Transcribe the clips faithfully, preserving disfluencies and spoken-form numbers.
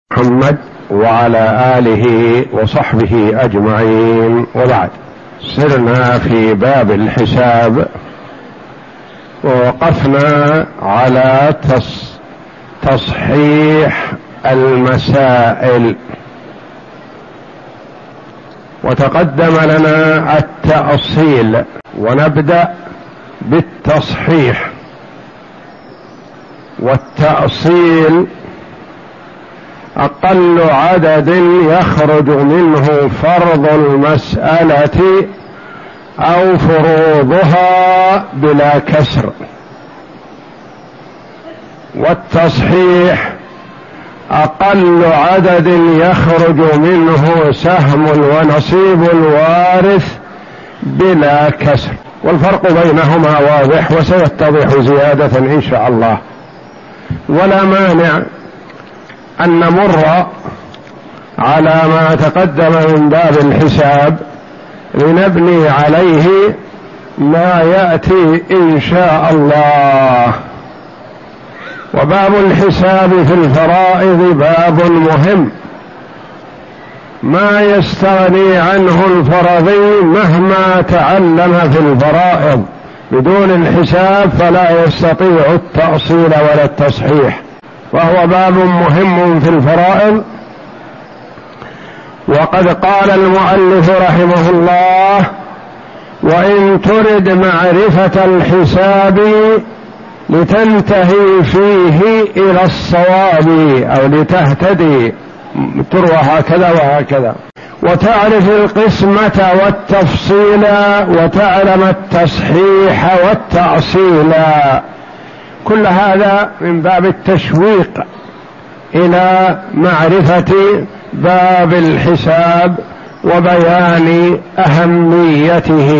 محمد وعلى آله وصحبه أجمعين، وبعد. سرنا في باب الحساب ووقفنا على تصحيح المسائل، وتقدم لنا التأصيل، ونبدأ بالتصحيح. والتأصيل أقل عدد يخرج منه فرض المسألة أو فروضها بلا كسر. والتصحيح أقل عدد يخرج منه سهم ونصيب الوارث بلا كسر، والفرق بينهما واضح وسيتضح زيادة إن شاء الله. ولا مانع أن نمر على ما تقدم من باب الحساب لنبني عليه ما يأتي إن شاء الله. وباب الحساب في الفرائض باب مهم، ما يستغني عنه الفرضي مهما تعلم في الفرائض، بدون الحساب فلا يستطيع التأصيل ولا التصحيح، وهو باب مهم في الفرائض. وقد قال المؤلف رحمه الله: وإن ترد معرفة الحساب لتنتهي فيه إلى الصواب، أو لتهتدي، تروى هكذا وهكذا، وتعرف القسمة والتفصيل، وتعلم التصحيح والتأصيل. كل هذا من باب التشويق إلى معرفة باب الحساب وبيان أهميته.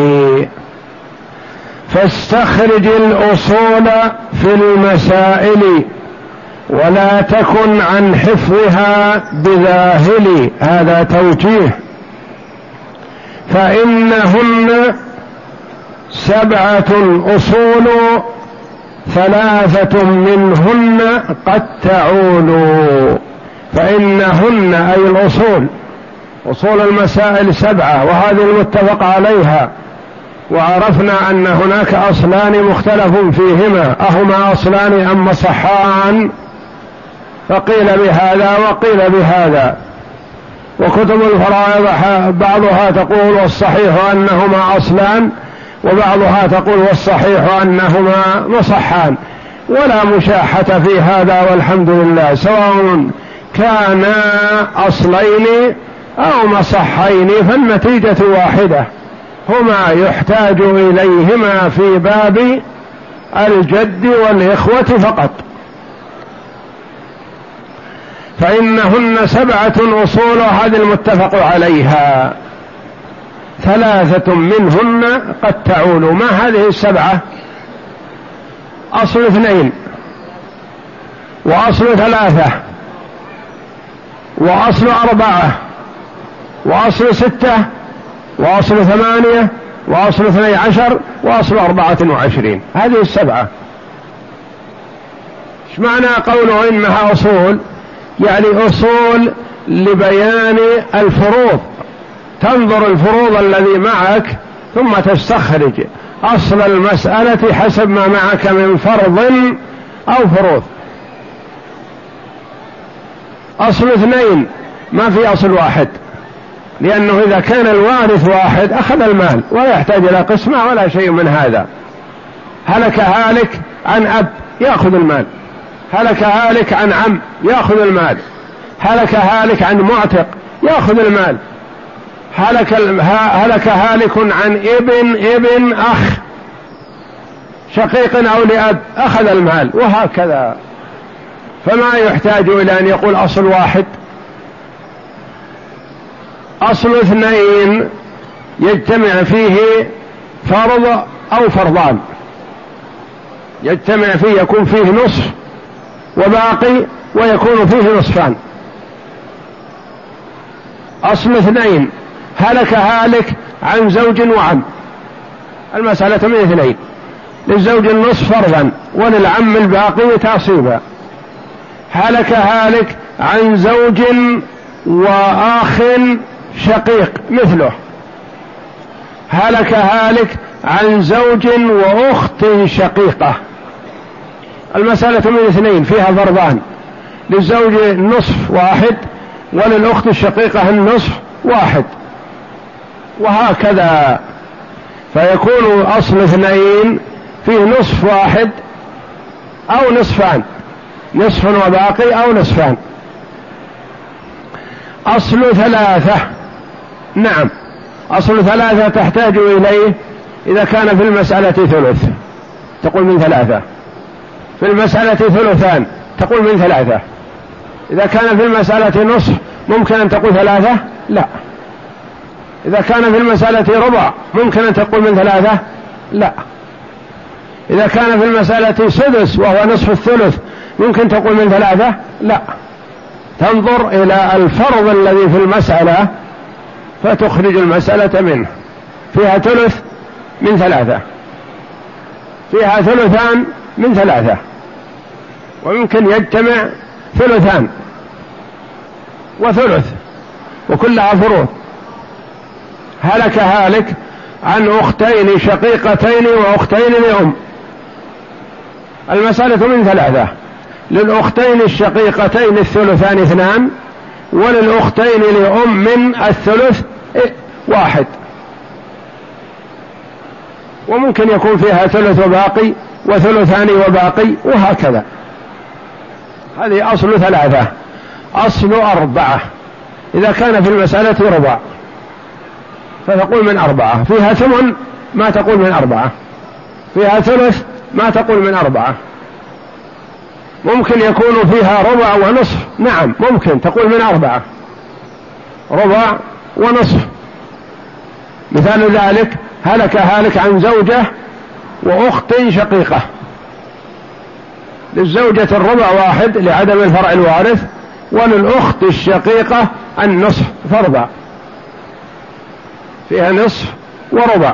فاستخرج الأصول في المسائل ولا تكن عن حفظها بذاهل، هذا توجيه. فإنهن سبعة أصول ثلاثة منهن قد تعول. فإنهن أي الأصول، أصول المسائل سبعة، وهذه المتفق عليها. وعرفنا أن هناك أصلان مختلف فيهما، أهما أصلان أم مصحان؟ فقيل بهذا وقيل بهذا. وكتب الفرائض بعضها تقول والصحيح أنهما أصلان، وبعضها تقول والصحيح أنهما مصحان، ولا مشاحة في هذا، والحمد لله، سواء كانا أصلين أو مصحين فالنتيجة واحدة، هما يحتاج إليهما في باب الجد والإخوة فقط. فإنهن سبعة أصول، هذه المتفق عليها، ثلاثة منهن قد تعول. ما هذه السبعة؟ أصل اثنين، وأصل ثلاثة، وأصل أربعة، وأصل ستة، وأصل ثمانية، وأصل اثني عشر، وأصل أربعة وعشرين. هذه السبعة. ايش معنى قوله إنها أصول؟ يعني أصول لبيان الفروض، تنظر الفروض الذي معك ثم تستخرج أصل المسألة حسب ما معك من فرض أو فروض. أصل اثنين، ما في أصل واحد، لأنه إذا كان الوارث واحد أخذ المال ولا يحتاج إلى قسمة ولا شيء من هذا. هلك هالك عن أب يأخذ المال، هلك هالك عن عم يأخذ المال، هلك هالك عن معتق يأخذ المال، هلك هلك هالك عن ابن ابن أخ شقيق أو لأب أخذ المال، وهكذا. فما يحتاج إلى أن يقول أصل واحد. أصل اثنين يجتمع فيه فرض أو فرضان، يجتمع فيه، يكون فيه نصف وباقي، ويكون فيه نصفان. أصل اثنين، هلك هالك عن زوج وعم، المسألة من اثنين، للزوج النصف فرضا وللعم الباقي تعصيبا. هلك هالك عن زوج وأخ شقيق مثله. هلك هالك عن زوج وأخت شقيقة. المسألة من اثنين فيها فرضان، للزوج نصف واحد وللأخت الشقيقة النصف واحد، وهكذا، فيكون أصل اثنين فيه نصف واحد أو نصفان، نصف وباقي أو نصفان. أصل ثلاثة، نعم أصل ثلاثة تحتاج إليه إذا كان في المسألة ثلث تقول من ثلاثة، في المسألة ثلثان تقول من ثلاثة، إذا كان في المسألة نصف ممكن أن تقول ثلاثة؟ لا. إذا كان في المسألة ربع ممكن أن تقول من ثلاثة؟ لا. إذا كان في المسألة سدس وهو نصف الثلث ممكن تقول من ثلاثة؟ لا. تنظر إلى الفرض الذي في المسألة فتخرج المسألة منه. فيها ثلث من ثلاثة، فيها ثلثان من ثلاثة، ويمكن يجتمع ثلثان وثلث وكلها فروض. هلك هالك عن أختين شقيقتين وأختين لأم. المسألة من ثلاثة، للأختين الشقيقتين الثلثان اثنان، وللأختين لأم من الثلث واحد، وممكن يكون فيها ثلث وباقي وثلثان وباقي وهكذا. هذه أصل ثلاثة. أصل أربعة، إذا كان في المسألة ربع فتقول من أربعة، فيها ثمن ما تقول من أربعة، فيها ثلث ما تقول من أربعة، ممكن يكون فيها ربع ونصف، نعم ممكن تقول من أربعة، ربع ونصف. مثال ذلك هلك هالك عن زوجة وأخت شقيقة. للزوجة الربع واحد لعدم الفرع الوارث، وللأخت الشقيقة النصف فرضا، فيها نصف وربع،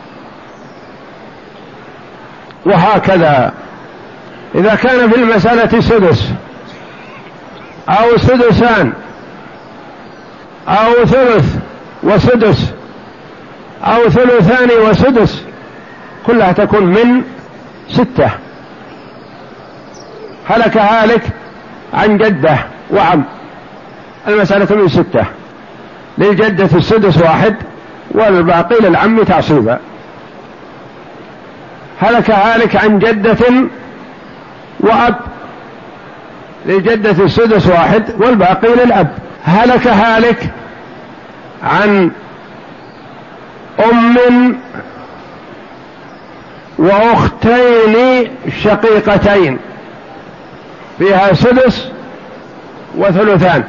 وهكذا. إذا كان في المسألة سدس أو سدسان أو ثلث وسدس أو ثلثان وسدس كلها تكون من ستة. هلك هالك عن جدة وعم، المسألة من ستة، للجدة السدس واحد والباقي للعم تعصيبا. هلك هالك عن جدة وأب، للجدة السدس واحد والباقي للأب. هلك هالك عن أم وأختين شقيقتين، فيها سدس وثلثان،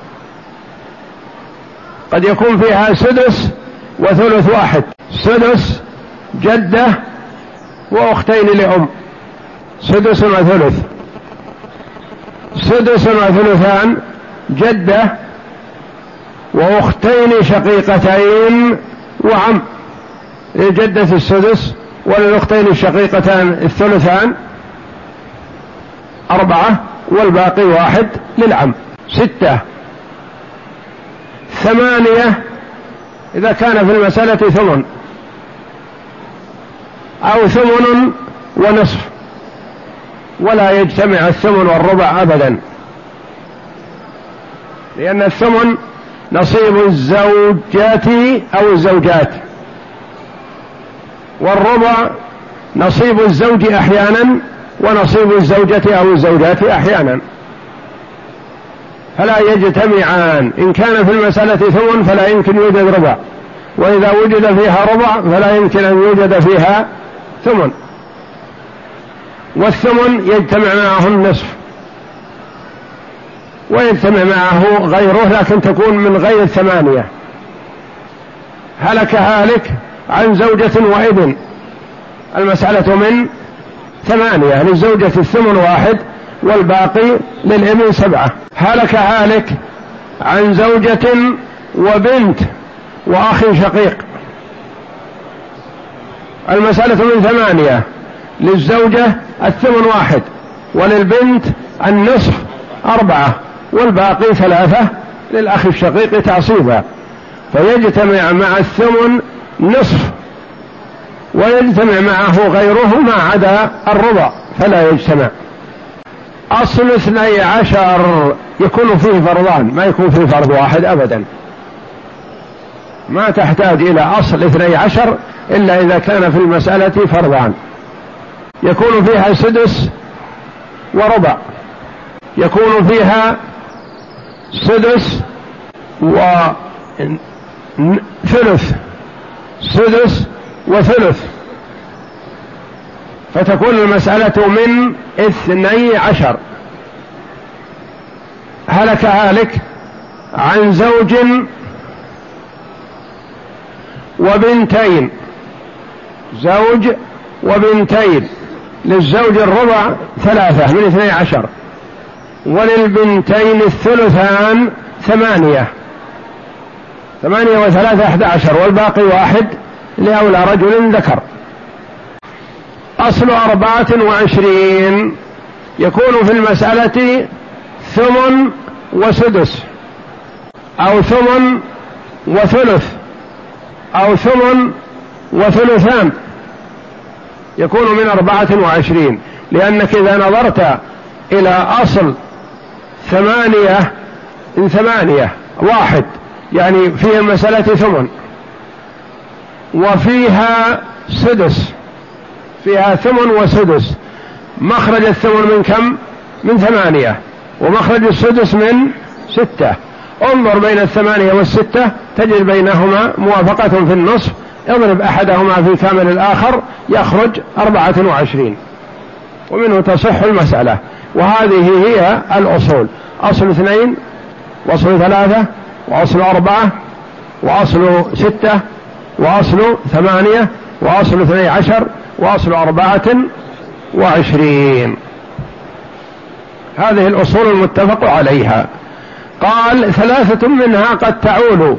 قد يكون فيها سدس وثلث واحد، سدس جدة وأختين لأم، سدس وثلث، سدس وثلثان جدة وأختين شقيقتين وعم، للجدة السدس وللأختين الشقيقتان الثلثان، أربعة والباقي واحد للعم، ستة. ثمانية إذا كان في المسألة ثمن أو ثمن ونصف، ولا يجتمع الثمن والربع أبدا، لأن الثمن نصيب الزوجات أو الزوجات، والربع نصيب الزوج أحيانا ونصيب الزوجة أو الزوجات أحيانا، فلا يجتمعان. إن كان في المسألة ثمن فلا يمكن يوجد ربع، وإذا وجد فيها ربع فلا يمكن أن يوجد فيها ثمن. والثمن يجتمع معه النصف ويجتمع معه غيره، لكن تكون من غير الثمانية. هلك هالك عن زوجة وابن، المسألة من ثمانية، للزوجة الثمن واحد والباقي للابن سبعة. هلك هالك عن زوجة وبنت وأخ شقيق، المسألة من ثمانية، للزوجة الثمن واحد وللبنت النصف أربعة، والباقي ثلاثة للأخ الشقيق تعصيبا، فيجتمع مع الثمن نصف ويجتمع معه غيره ما عدا الربع فلا يجتمع. أصل اثني عشر يكون فيه فرضان، ما يكون فيه فرض واحد أبدا، ما تحتاج إلى أصل اثني عشر إلا إذا كان في المسألة فرضان. يكون فيها سدس وربع، يكون فيها سدس وثلث، سدس وثلث، فتكون المسألة من اثني عشر. هلك هالك عن زوج وبنتين، زوج وبنتين، للزوج الربع ثلاثة من اثني عشر، وللبنتين الثلثان ثمانية، ثمانية وثلاثة أحد عشر، والباقي واحد لأولى رجل ذكر. أصل أربعة وعشرين يكون في المسألة ثمن وسدس أو ثمن وثلث أو ثمن وثلثان، يكون من أربعة وعشرين، لأنك إذا نظرت إلى أصل ثمانية إن ثمانية واحد يعني فيها المسألة ثمن وفيها سدس، فيها ثمن وسدس، مخرج الثمن من كم؟ من ثمانية، ومخرج السدس من ستة. انظر بين الثمانية والستة تجد بينهما موافقة في النصف، اضرب أحدهما في كامل الآخر يخرج أربعة وعشرين، ومنه تصح المسألة. وهذه هي الأصول: أصل اثنين وأصل ثلاثة وأصل أربعة وأصل ستة وأصل ثمانية وأصل اثني عشر وأصل أربعة وعشرين. هذه الأصول المتفق عليها. قال: ثلاثة منها قد تعول،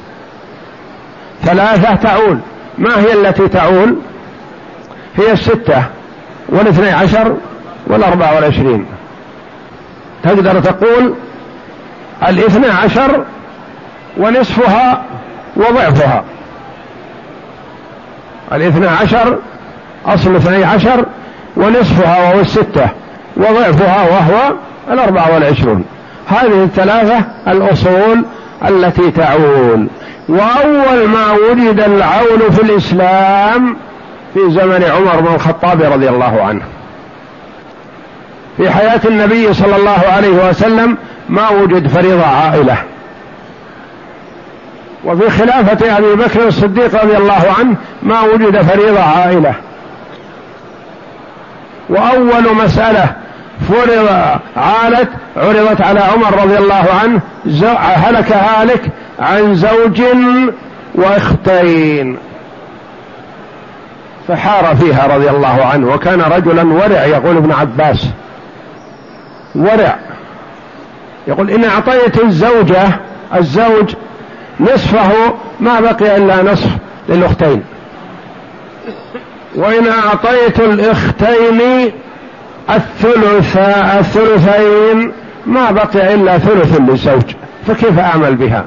ثلاثة تعول. ما هي التي تعول؟ هي الستة والاثني عشر والأربعة والعشرين. تقدر تقول الاثنى عشر ونصفها وضعفها، الاثنى عشر أصل اثني عشر ونصفها وهو الستة وضعفها وهو الأربعة والعشرون. هذه الثلاثة الأصول التي تعول. وأول ما وجد العول في الإسلام في زمن عمر بن الخطاب رضي الله عنه، في حياة النبي صلى الله عليه وسلم ما وجد فريضة عائلة، وفي خلافة أبي بكر الصديق رضي الله عنه ما وجد فريضة عائلة. وأول مسألة فرض عالت عرضت على عمر رضي الله عنه: هلك هالك عن زوج واختين، فحار فيها رضي الله عنه، وكان رجلا ورع. يقول ابن عباس ورع، يقول: إن أعطيت الزوجة الزوج نصفه ما بقي إلا نصف للأختين، وإن أعطيت الأختين الثلث الثلثين ما بقي إلا ثلث للزوج، فكيف أعمل بها؟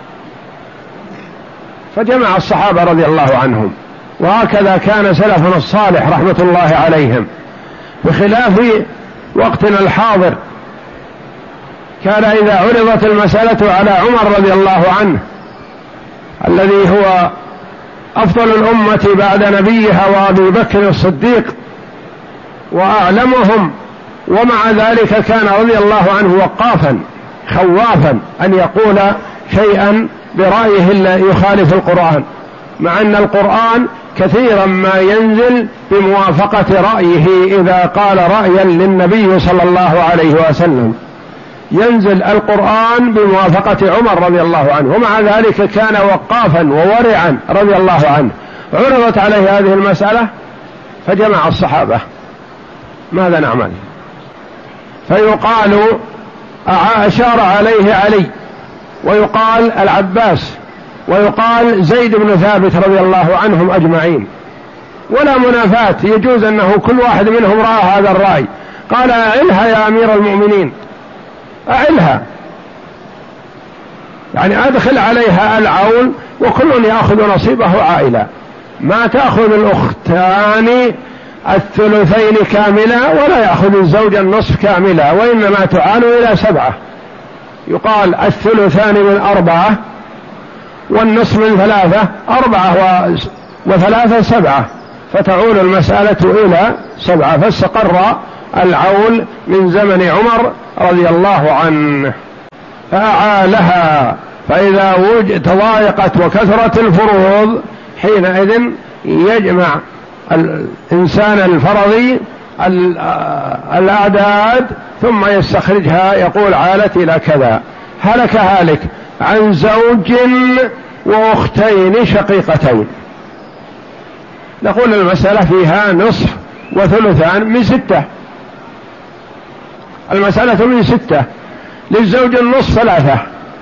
فجمع الصحابة رضي الله عنهم، وهكذا كان سلفنا الصالح رحمة الله عليهم، بخلاف وقتنا الحاضر. كان إذا عرضت المسألة على عمر رضي الله عنه الذي هو أفضل الأمة بعد نبيها وأبي بكر الصديق وأعلمهم، ومع ذلك كان رضي الله عنه وقافا خوافا أن يقول شيئا برأيه يخالف القرآن، مع أن القرآن كثيرا ما ينزل بموافقة رأيه. إذا قال رأيا للنبي صلى الله عليه وسلم ينزل القرآن بموافقة عمر رضي الله عنه، ومع ذلك كان وقافا وورعا رضي الله عنه. عرضت عليه هذه المسألة فجمع الصحابة: ماذا نعمل؟ فيقال أشار عليه علي، ويقال العباس، ويقال زيد بن ثابت رضي الله عنهم أجمعين، ولا منافاة، يجوز أنه كل واحد منهم رأى هذا الرأي. قال: أعلها يا أمير المؤمنين، أعلها، يعني أدخل عليها العول وكل يأخذ نصيبه عائلا، ما تأخذ الأختان الثلثين كاملة ولا يأخذ الزوج النصف كاملة، وإنما تعال إلى سبعة. يقال الثلثان من أربعة والنصف من ثلاثة، أربعة وثلاثة سبعة، فتعول المسألة إلى سبعة. فاستقر العول من زمن عمر رضي الله عنه فأعالها. فإذا وجد تضايقت وكثرت الفروض حينئذ يجمع الإنسان الفرضي الأعداد ثم يستخرجها، يقول عالت إلى كذا. هلك هالك عن زوج وأختين شقيقتين، نقول المسألة فيها نصف وثلثان من ستة، المسألة من ستة، للزوج النصف ثلاثة،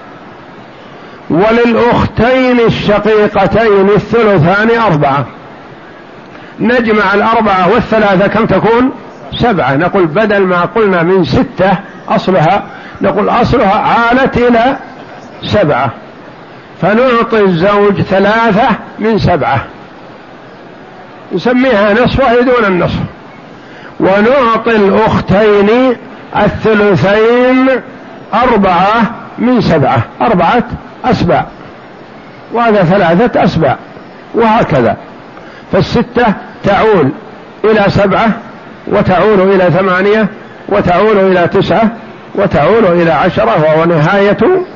وللأختين الشقيقتين الثلثان أربعة. نجمع الأربعة والثلاثة كم تكون؟ سبعة. نقول بدل ما قلنا من ستة أصلها، نقول أصلها عالت إلى سبعة، فنعطي الزوج ثلاثة من سبعة نسميها نصف وهي دون النصف، ونعطي الأختين الثلثين أربعة من سبعة، أربعة أسباع، وهذا ثلاثة أسباع، وهكذا. فالستة تعول إلى سبعة وتعول إلى ثمانية وتعول إلى تسعة وتعول إلى عشرة، وهو نهاية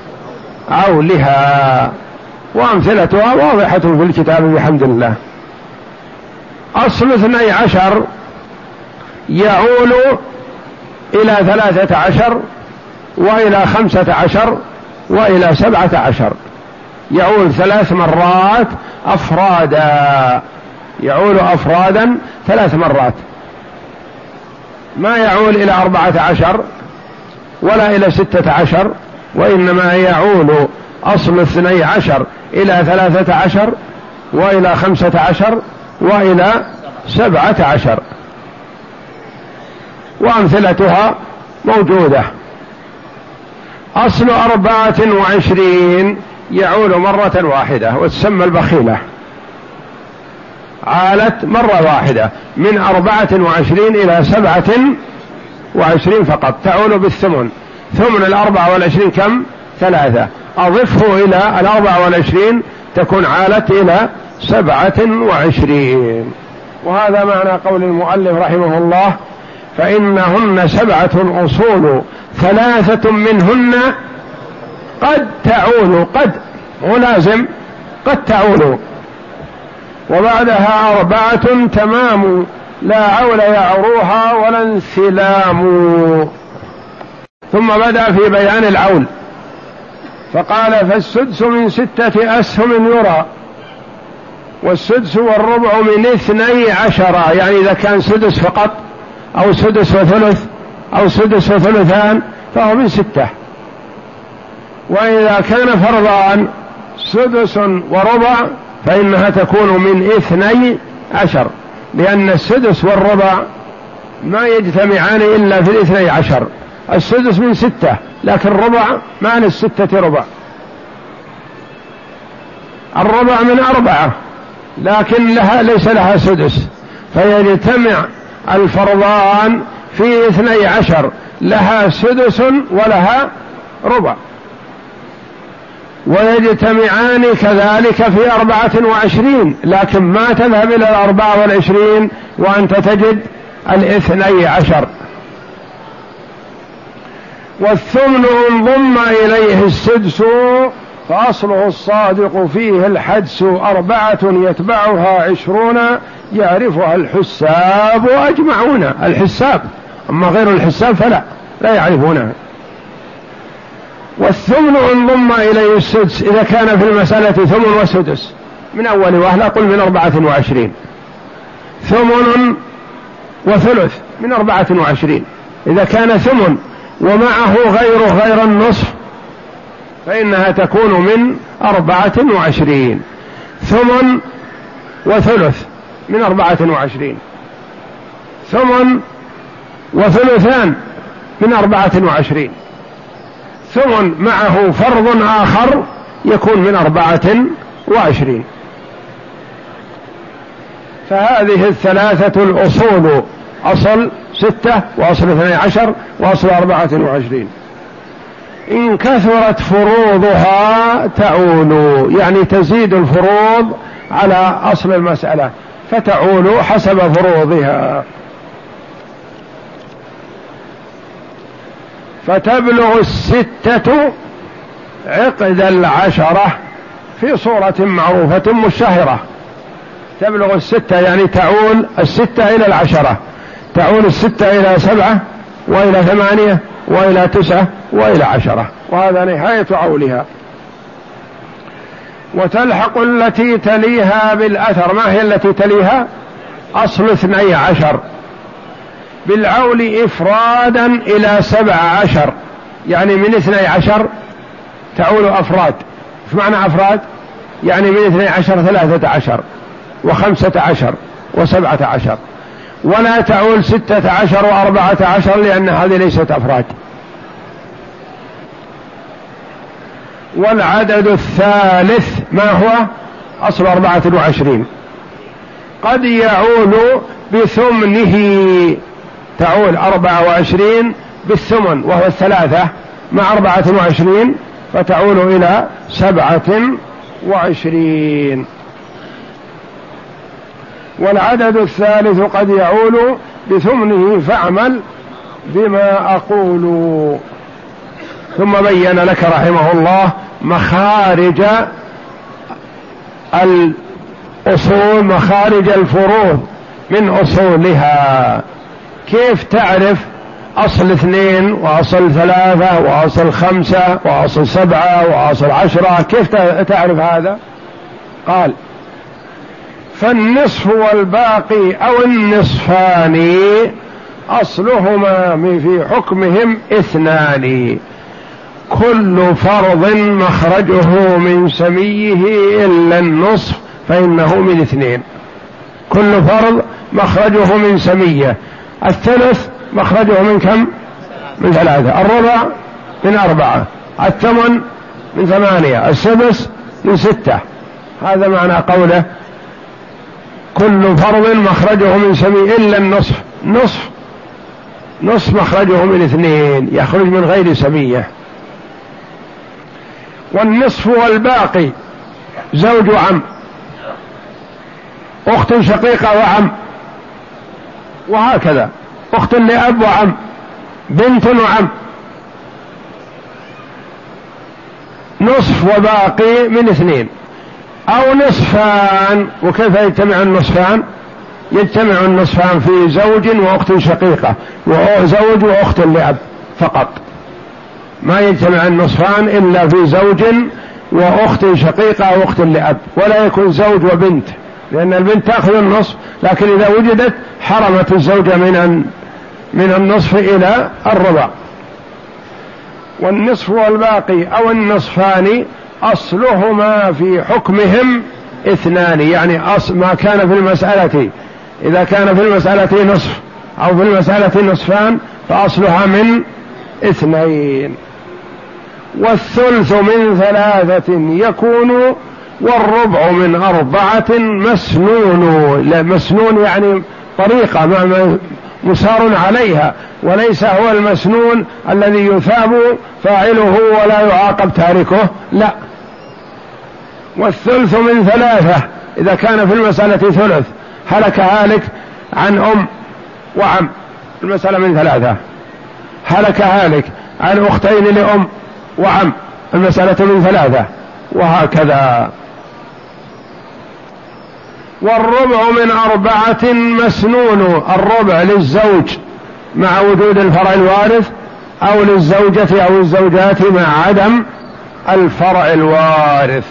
عولها. وأمثلتها واضحة في الكتاب بحمد الله. أصل اثني عشر يعول إلى ثلاثة عشر وإلى خمسة عشر وإلى سبعة عشر، يعول ثلاث مرات أفرادا، يعول أفرادا ثلاث مرات، ما يعول إلى أربعة عشر ولا إلى ستة عشر، وإنما يعول أصل اثني عشر إلى ثلاثة عشر وإلى خمسة عشر وإلى سبعة عشر. وأمثلتها موجودة. أصل أربعة وعشرين يعول مرة واحدة وتسمى البخيلة، عالت مرة واحدة من أربعة وعشرين إلى سبعة وعشرين فقط، تعول بالثمن. ثمن الأربعة والعشرين كم؟ ثلاثة، أضفه إلى الأربعة والعشرين تكون عالت إلى سبعة وعشرين. وهذا معنى قول المؤلف رحمه الله: فإنهن سبعة أصول ثلاثة منهن قد تعول، قد ملازم قد تعول، وبعدها أربعة تمام لا عول يعروها ولا انثلام. ثم بدأ في بيان العول فقال: فالسدس من ستة أسهم يرى، والسدس والربع من اثني عشر، يعني إذا كان سدس فقط أو سدس وثلث أو سدس وثلثان فهو من ستة. وإذا كان فرضان سدس وربع فإنها تكون من اثني عشر، لأن السدس والربع ما يجتمعان إلا في الاثني عشر. السدس من ستة لكن الربع ما للستة ربع، الربع من أربعة لكن لها ليس لها سدس، فيجتمع الفرضان في اثني عشر، لها سدس ولها ربع، ويجتمعان كذلك في أربعة وعشرين، لكن ما تذهب إلى الأربعة والعشرين وأنت تجد الاثني عشر. والثمن انضم إليه السدس فأصله الصادق فيه الحدس، أربعة يتبعها عشرون يعرفها الحساب أجمعون. الحساب، أما غير الحساب فلا لا يعرفونها. والثمن انضم إليه السدس إذا كان في المسألة ثمن وسدس من أول وهلة، قل من أربعة وعشرين، ثمن وثلث من أربعة وعشرين. إذا كان ثمن ومعه غيره غير النصف فإنها تكون من أربعة وعشرين. ثمن وثلث من أربعة وعشرين، ثمن وثلثان من أربعة وعشرين، والثمن معه فرض آخر يكون من أربعة وعشرين. فهذه الثلاثة الأصول، أصل ستة وأصل اثني عشر وأصل أربعة وعشرين. إن كثرت فروضها تعول، يعني تزيد الفروض على أصل المسألة فتعول حسب فروضها. فتبلغ الستة عقد العشرة في صورة معروفة مشتهرة. تبلغ الستة يعني تعول الستة إلى العشرة، تعول الستة إلى سبعة وإلى ثمانية وإلى تسعة وإلى عشرة، وهذا نهاية عولها. وتلحق التي تليها بالأثر. ما هي التي تليها؟ أصل اثني عشر بالعول إفرادا إلى سبع عشر، يعني من اثني عشر تعول أفراد. ايش معنى أفراد؟ يعني من اثني عشر ثلاثة عشر وخمسة عشر وسبعة عشر، ولا تعول ستة عشر وأربعة عشر لأن هذه ليست أفراد. والعدد الثالث ما هو؟ أصل أربعة وعشرين قد يعول بثمنه، تعول أربعة وعشرين بالثمن وهو الثلاثة مع أربعة وعشرين فتعول إلى سبعة وعشرين. والعدد الثالث قد يعول بثمنه فاعمل بما أقول. ثم بين لك رحمه الله مخارج الأصول، مخارج الفروض من أصولها. كيف تعرف أصل اثنين وأصل ثلاثة وأصل خمسة وأصل سبعة وأصل عشرة؟ كيف تعرف هذا؟ قال: فالنصف والباقي أو النصفان أصلهما في حكمهم اثنان، كل فرض مخرجه من سميه إلا النصف فإنه من اثنين. كل فرض مخرجه من سميه. الثلث مخرجه من كم؟ من ثلاثة. الربع من أربعة. الثمن من ثمانية. السدس من ستة. هذا معنى قوله كل فرض مخرجه من سميه إلا النصف. نصف نصف مخرجه من اثنين، يخرج من غير سمية. والنصف والباقي زوج وعم، أخت شقيقة وعم، وهكذا أخت لأب وعم، بنت وعم. نصف وباقي من اثنين أو نصفان. وكيف يجتمع النصفان؟ يجتمع النصفان في زوج وأخت شقيقة، وزوج وأخت لأب فقط. ما يجتمع النصفان إلا في زوج وأخت شقيقة أو أخت لأب، ولا يكون زوج وبنت، لأن البنت تأخذ النصف، لكن إذا وجدت حرمت الزوجة من من النصف إلى الربع. والنصف والباقي أو النصفان أصلهما في حكمهم اثنان، يعني أصل ما كان في المسألة، إذا كان في المسألة نصف أو في المسألة نصفان فأصلها من اثنين. والثلث من ثلاثة يكون، والربع من أربعة مسنون. لا، مسنون يعني طريقة ما مسار عليها، وليس هو المسنون الذي يثاب فاعله ولا يعاقب تاركه، لا. والثلث من ثلاثة إذا كان في المسألة ثلث، هلك هالك عن أم وعم، المسألة من ثلاثة. هلك هالك عن أختين لأم وعم، المسألة من ثلاثة، وهكذا. والربع من أربعة مسنون، الربع للزوج مع وجود الفرع الوارث، أو للزوجة أو الزوجات مع عدم الفرع الوارث.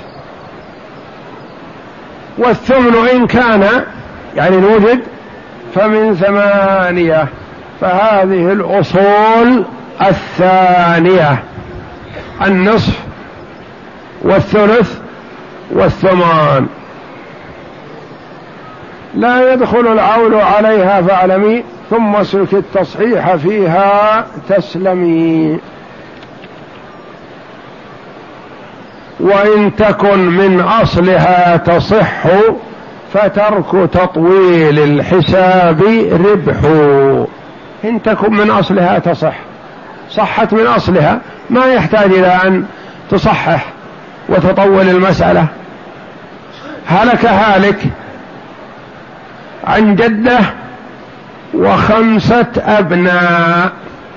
والثمن إن كان يعني نوجد فمن ثمانية. فهذه الأصول الثانية: النصف والثلث والثمان. لا يدخل العول عليها فاعلمي، ثم اسلك التصحيح فيها تسلمي. وإن تكن من أصلها تصح فترك تطويل الحساب ربح. إن تكن من أصلها تصح، صحت من أصلها، ما يحتاج إلى أن تصحح وتطول المسألة. هلك هالك عن جدة وخمسة أبناء،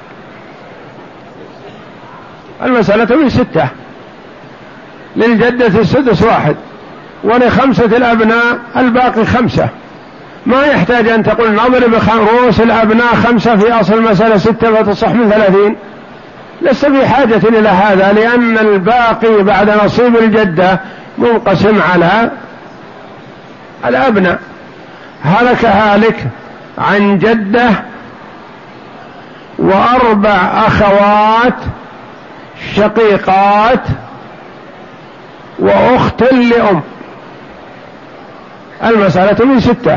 المسألة من ستة، للجدة السدس واحد، ولخمسة الأبناء الباقي خمسة. ما يحتاج أن تقول نضرب رؤوس الأبناء خمسة في أصل المسألة ستة فتصح من ثلاثين، لست في حاجة إلى هذا، لأن الباقي بعد نصيب الجدة منقسم على الأبناء. هلك هالك عن جدة وأربع أخوات شقيقات وأخت لأم، المسألة من ستة،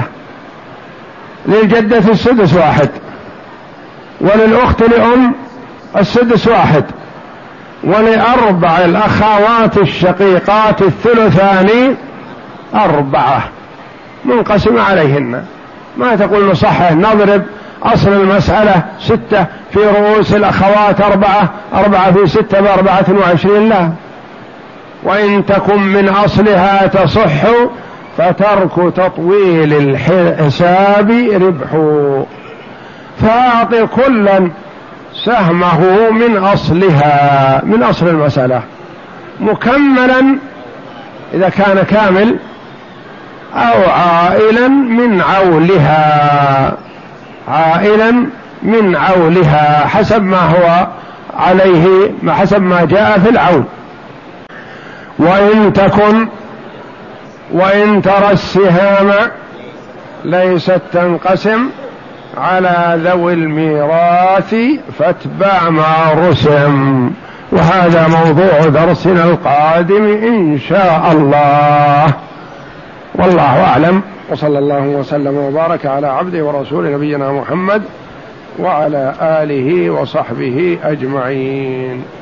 للجدة السدس واحد، وللأخت لأم السدس واحد، ولأربع الأخوات الشقيقات الثلثان أربعة منقسم عليهن. ما تقول نصحح نضرب أصل المسألة ستة في رؤوس الأخوات أربعة، أربعة في ستة بأربعة وعشرين، لا. وإن تكن من أصلها تصح فترك تطويل الحساب ربح. فأعط كلا سهمه من أصلها، من أصل المسألة مكملا إذا كان كامل، أو عائلا من عولها، عائلا من عولها حسب ما هو عليه، حسب ما جاء في العول. وإن تكن وإن ترى السهام ليست تنقسم على ذوي الميراث فاتبع ما رسم. وهذا موضوع درسنا القادم إن شاء الله، والله أعلم، وصلى الله وسلم وبارك على عبده ورسوله نبينا محمد وعلى آله وصحبه أجمعين.